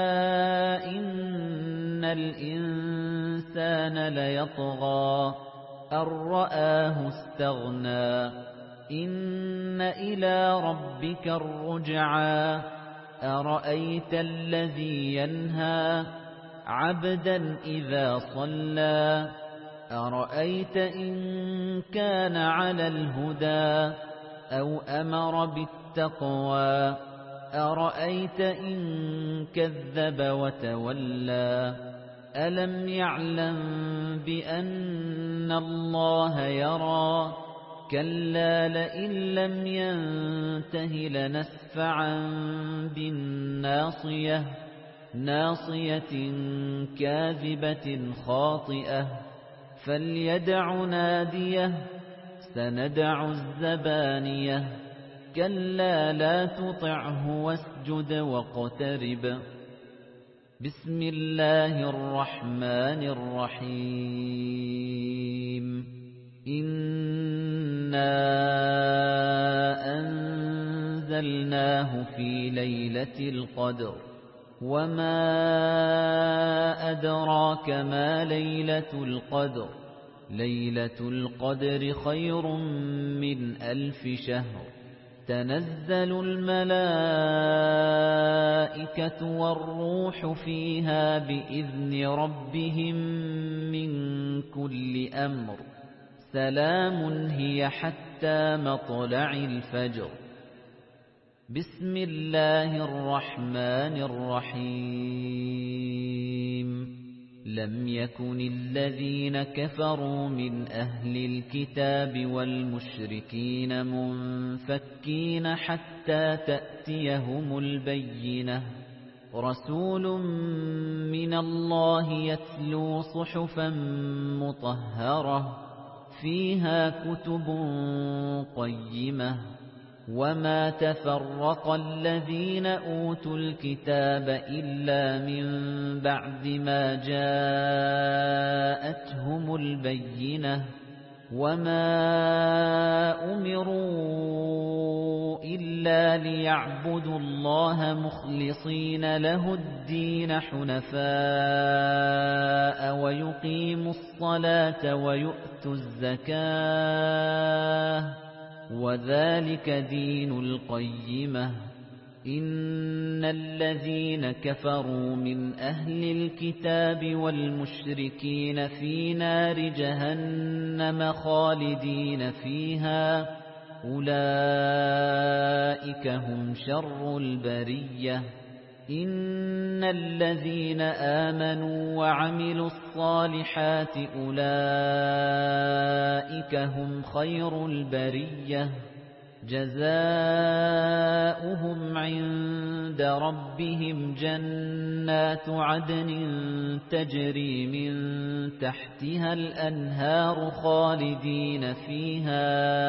إن الإنسان ليطغى أن رآه استغنى إن إلى ربك الرجعى أرأيت الذي ينهى عبدا إذا صلى أرأيت إن كان على الهدى أو أمر بالتقوى أرأيت إن كذب وتولى ألم يعلم بأن الله يرى كلا لئن لم ينته لنسفعا بالناصية ناصية كاذبة خاطئة فليدع ناديه سندع الزبانية كلا لا تطعه واسجد واقترب بسم الله الرحمن الرحيم إنا أنزلناه في ليلة القدر وما أدراك ما ليلة القدر ليلة القدر خير من ألف شهر تنزل الملائكة والروح فيها بإذن ربهم من كل أمر سلام هي حتى مطلع الفجر بسم الله الرحمن الرحيم لم يكن الذين كفروا من أهل الكتاب والمشركين منفكين حتى تأتيهم البينة رسول من الله يتلو صحفا مطهرة فيها كتب قيمة وَمَا تَفَرَّقَ الَّذِينَ أُوتُوا الْكِتَابَ إِلَّا مِن بَعْدِ مَا جَاءَتْهُمُ الْبَيِّنَةُ وَمَا أُمِرُوا إِلَّا لِيَعْبُدُوا اللَّهَ مُخْلِصِينَ لَهُ الدِّينَ حُنَفَاءَ وَيُقِيمُوا الصَّلَاةَ وَيُؤْتُوا الزَّكَاةَ وَذَلِكَ دِينُ الْقَيِّمَةِ إِنَّ الَّذِينَ كَفَرُوا مِنْ أَهْلِ الْكِتَابِ وَالْمُشْرِكِينَ فِي نَارِ جَهَنَّمَ خَالِدِينَ فِيهَا أُولَئِكَ هُمْ شَرُّ الْبَرِيَّةِ إِنَّ الَّذِينَ آمَنُوا وَعَمِلُوا الصَّالِحَاتِ أُولَئِكَ هُمْ خَيْرُ الْبَرِيَّةِ جَزَاؤُهُمْ عِندَ رَبِّهِمْ جَنَّاتُ عَدْنٍ تَجْرِي مِن تَحْتِهَا الْأَنْهَارُ خَالِدِينَ فِيهَا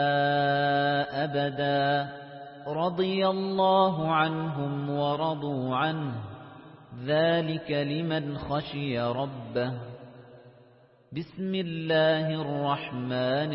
أَبَدًا رَضِيَ اللَّهُ عَنْهُمْ وَرَضُوا عَنْهُ ذَلِكَ لِمَنْ خَشِيَ رَبَّهُ بسم الله الرحمن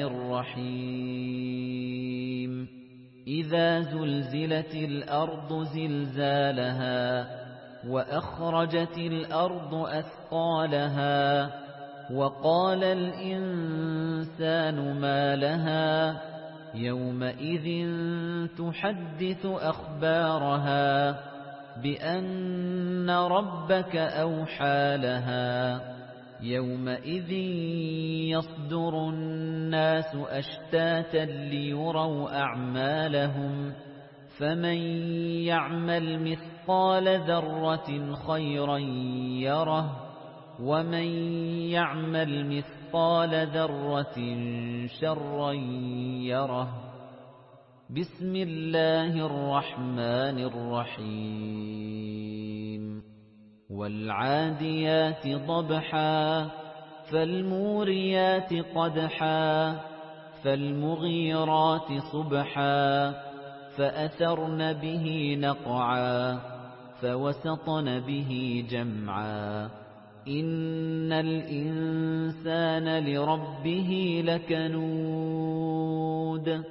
الرحيم إذا زلزلت الأرض زلزالها وأخرجت الأرض أثقالها وقال الإنسان ما لها يومئذ تحدث أخبارها بأن ربك أوحى لها يومئذ يصدر الناس أشتاتا ليروا أعمالهم فمن يعمل مثقال ذرة خيرا يره ومن يعمل مثقال ذرة شرا يره بسم الله الرحمن الرحيم والعاديات ضبحا فالموريات قدحا فالمغيرات صبحا فأثرن به نقعا فوسطن به جمعا إن الإنسان لربه لكنود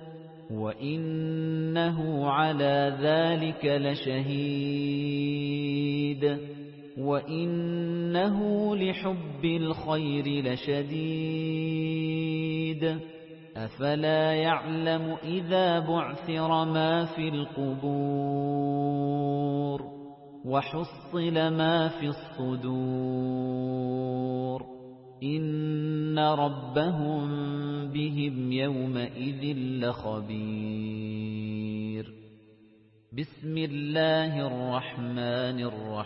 وإنه على ذلك لشهيد وإنه لحب الخير لشديد أفلا يعلم إذا بعثر ما في القبور وحصل ما في الصدور إن ربهم بهم يومئذ لخبير بسم الله الرحمن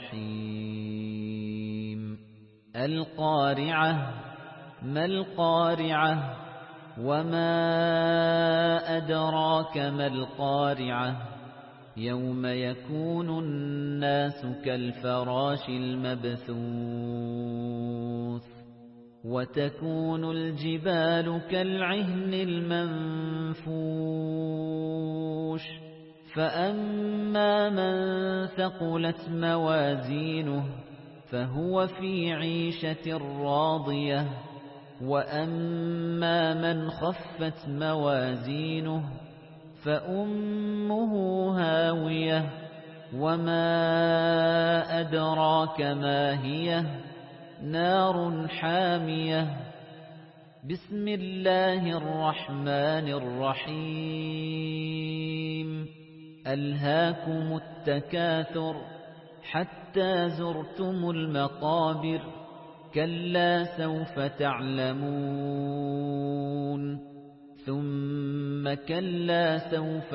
الرحيم القارعة ما القارعة وما أدراك ما القارعة يوم يكون الناس كالفراش المبثوث وتكون الجبال كالعهن المنفوش فأما من ثقلت موازينه فهو في عيشة راضية وأما من خفت موازينه فأمه هاوية وما أدراك ما هي نار حامية بسم الله الرحمن الرحيم ألهاكم التكاثر حتى زرتم المقابر كلا سوف تعلمون ثم كلا سوف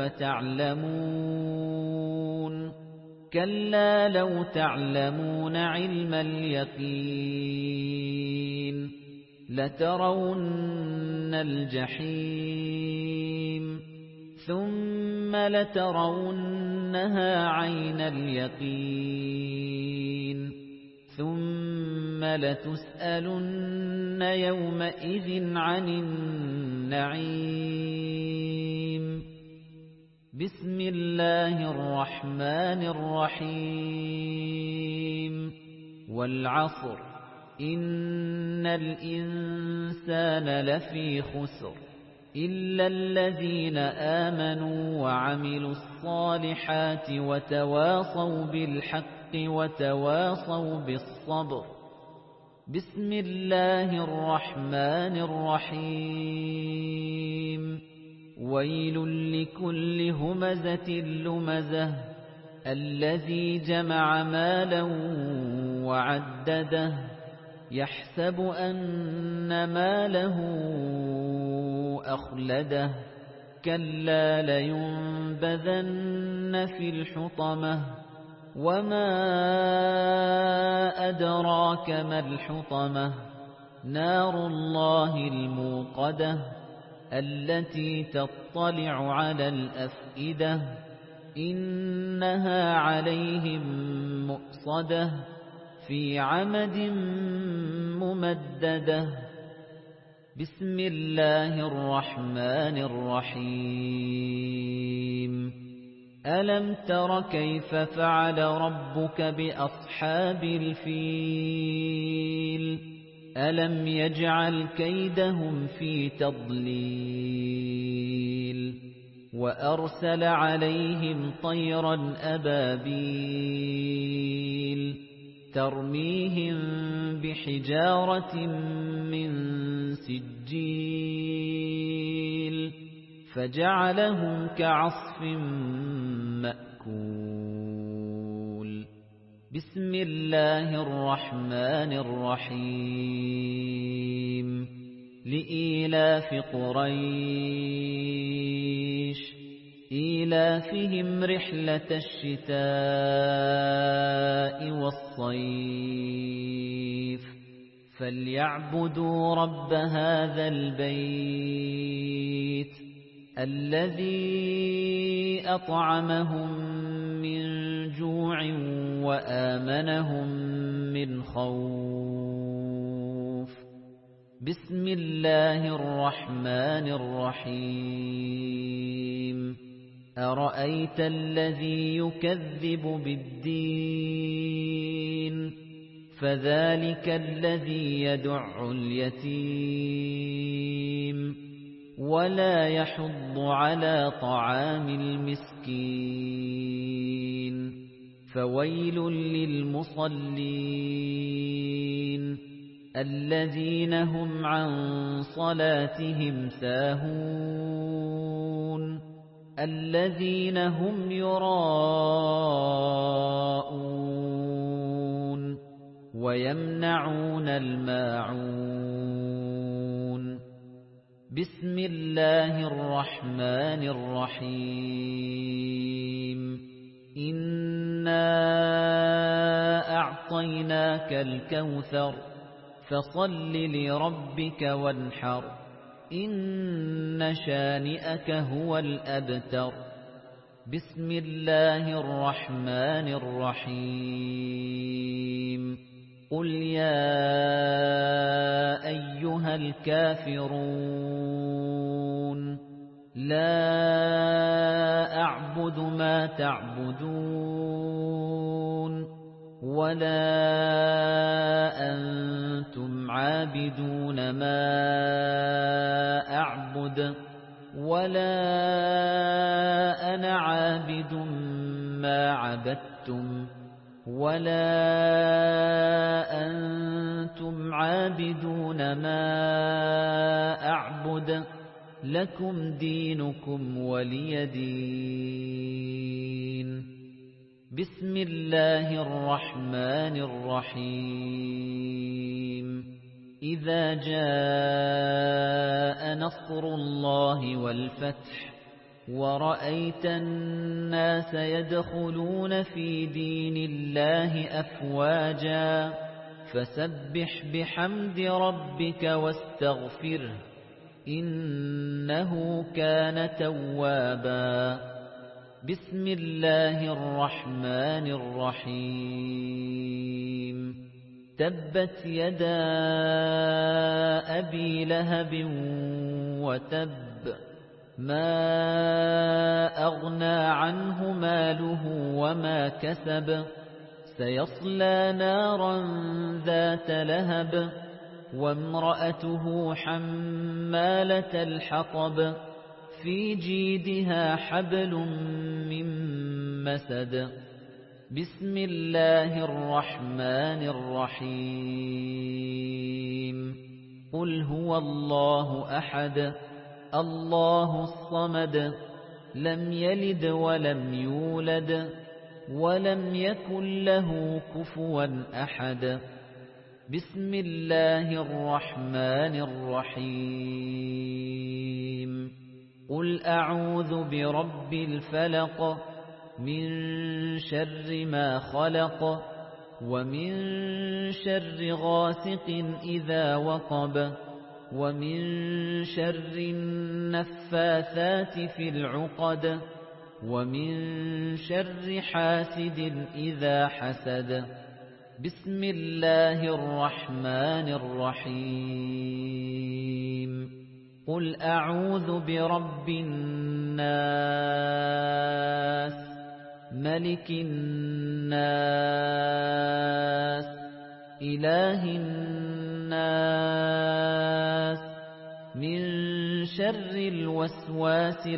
تعلمون كلا لو تعلمون علم اليقين لترون الجحيم ثم لترونها عين اليقين ثم لتسألن يومئذ عن النعيم بسم الله الرحمن الرحيم والعصر إن الإنسان لفي خسر إلا الذين آمنوا وعملوا الصالحات وتواصوا بالحق وتواصوا بالصبر بسم الله الرحمن الرحيم ويل لكل همزة لمزة الذي جمع مالا وعدده يحسب أن ماله أخلده كلا لينبذن في الحطمة وما أدراك ما الحطمة نار الله الموقدة التي تطلع على الأفئدة إنها عليهم مؤصدة في عمد ممددة بسم الله الرحمن الرحيم ألم تر كيف فعل ربك بأصحاب الفيل ألم يجعل كيدهم في تضليل وأرسل عليهم طيرا أبابيل ترميهم بحجارة من سجيل فجعلهم كعصف مأكول بسم الله الرحمن الرحيم لإيلاف قريش إيلافهم رحلة الشتاء والصيف فليعبدوا رب هذا البيت الذي أطعمهم من جوع وآمنهم من خوف بسم الله الرحمن الرحيم أرأيت الذي يكذب بالدين فذلك الذي يدع اليتيم ولا يحض على طعام المسكين فويل للمصلين الذين هم عن صلاتهم ساهون الذين هم يراءون ويمنعون الماعون بسم الله الرحمن الرحيم إنا أعطيناك الكوثر فصل لربك وانحر إن شانئك هو الأبتر بسم الله الرحمن الرحيم قل يا أيها الكافرون لا أعبد ما تعبدون ولا أنتم عابدون ما أعبد ولا أنا عابد ما عبدتم ولا أنتم عابدون ما أعبد لكم دينكم ولي دين بسم الله الرحمن الرحيم إذا جاء نصر الله والفتح ورأيت الناس يدخلون في دين الله أفواجا فسبح بحمد ربك واستغفره إنه كان توابا بسم الله الرحمن الرحيم تبت يدا أبي لهب وتب ما أغنى عنه ماله وما كسب سيصلى نارا ذات لهب وامرأته حمالة الحطب في جيدها حبل من مسد بسم الله الرحمن الرحيم قل هو الله أحد الله الصمد لم يلد ولم يولد ولم يكن له كفوا أحد بسم الله الرحمن الرحيم قل أعوذ برب الفلق من شر ما خلق ومن شر غاسق إذا وقب ومن شر النفاثات في العقد ومن شر حاسد إذا حسد بسم الله الرحمن الرحيم قل أعوذ برب الناس ملك الناس إله الناس من شر الوسواس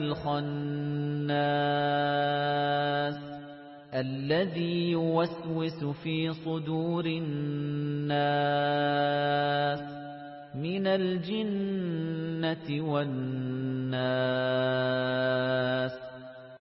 الخناس الذي يوسوس في صدور الناس من الجنة والناس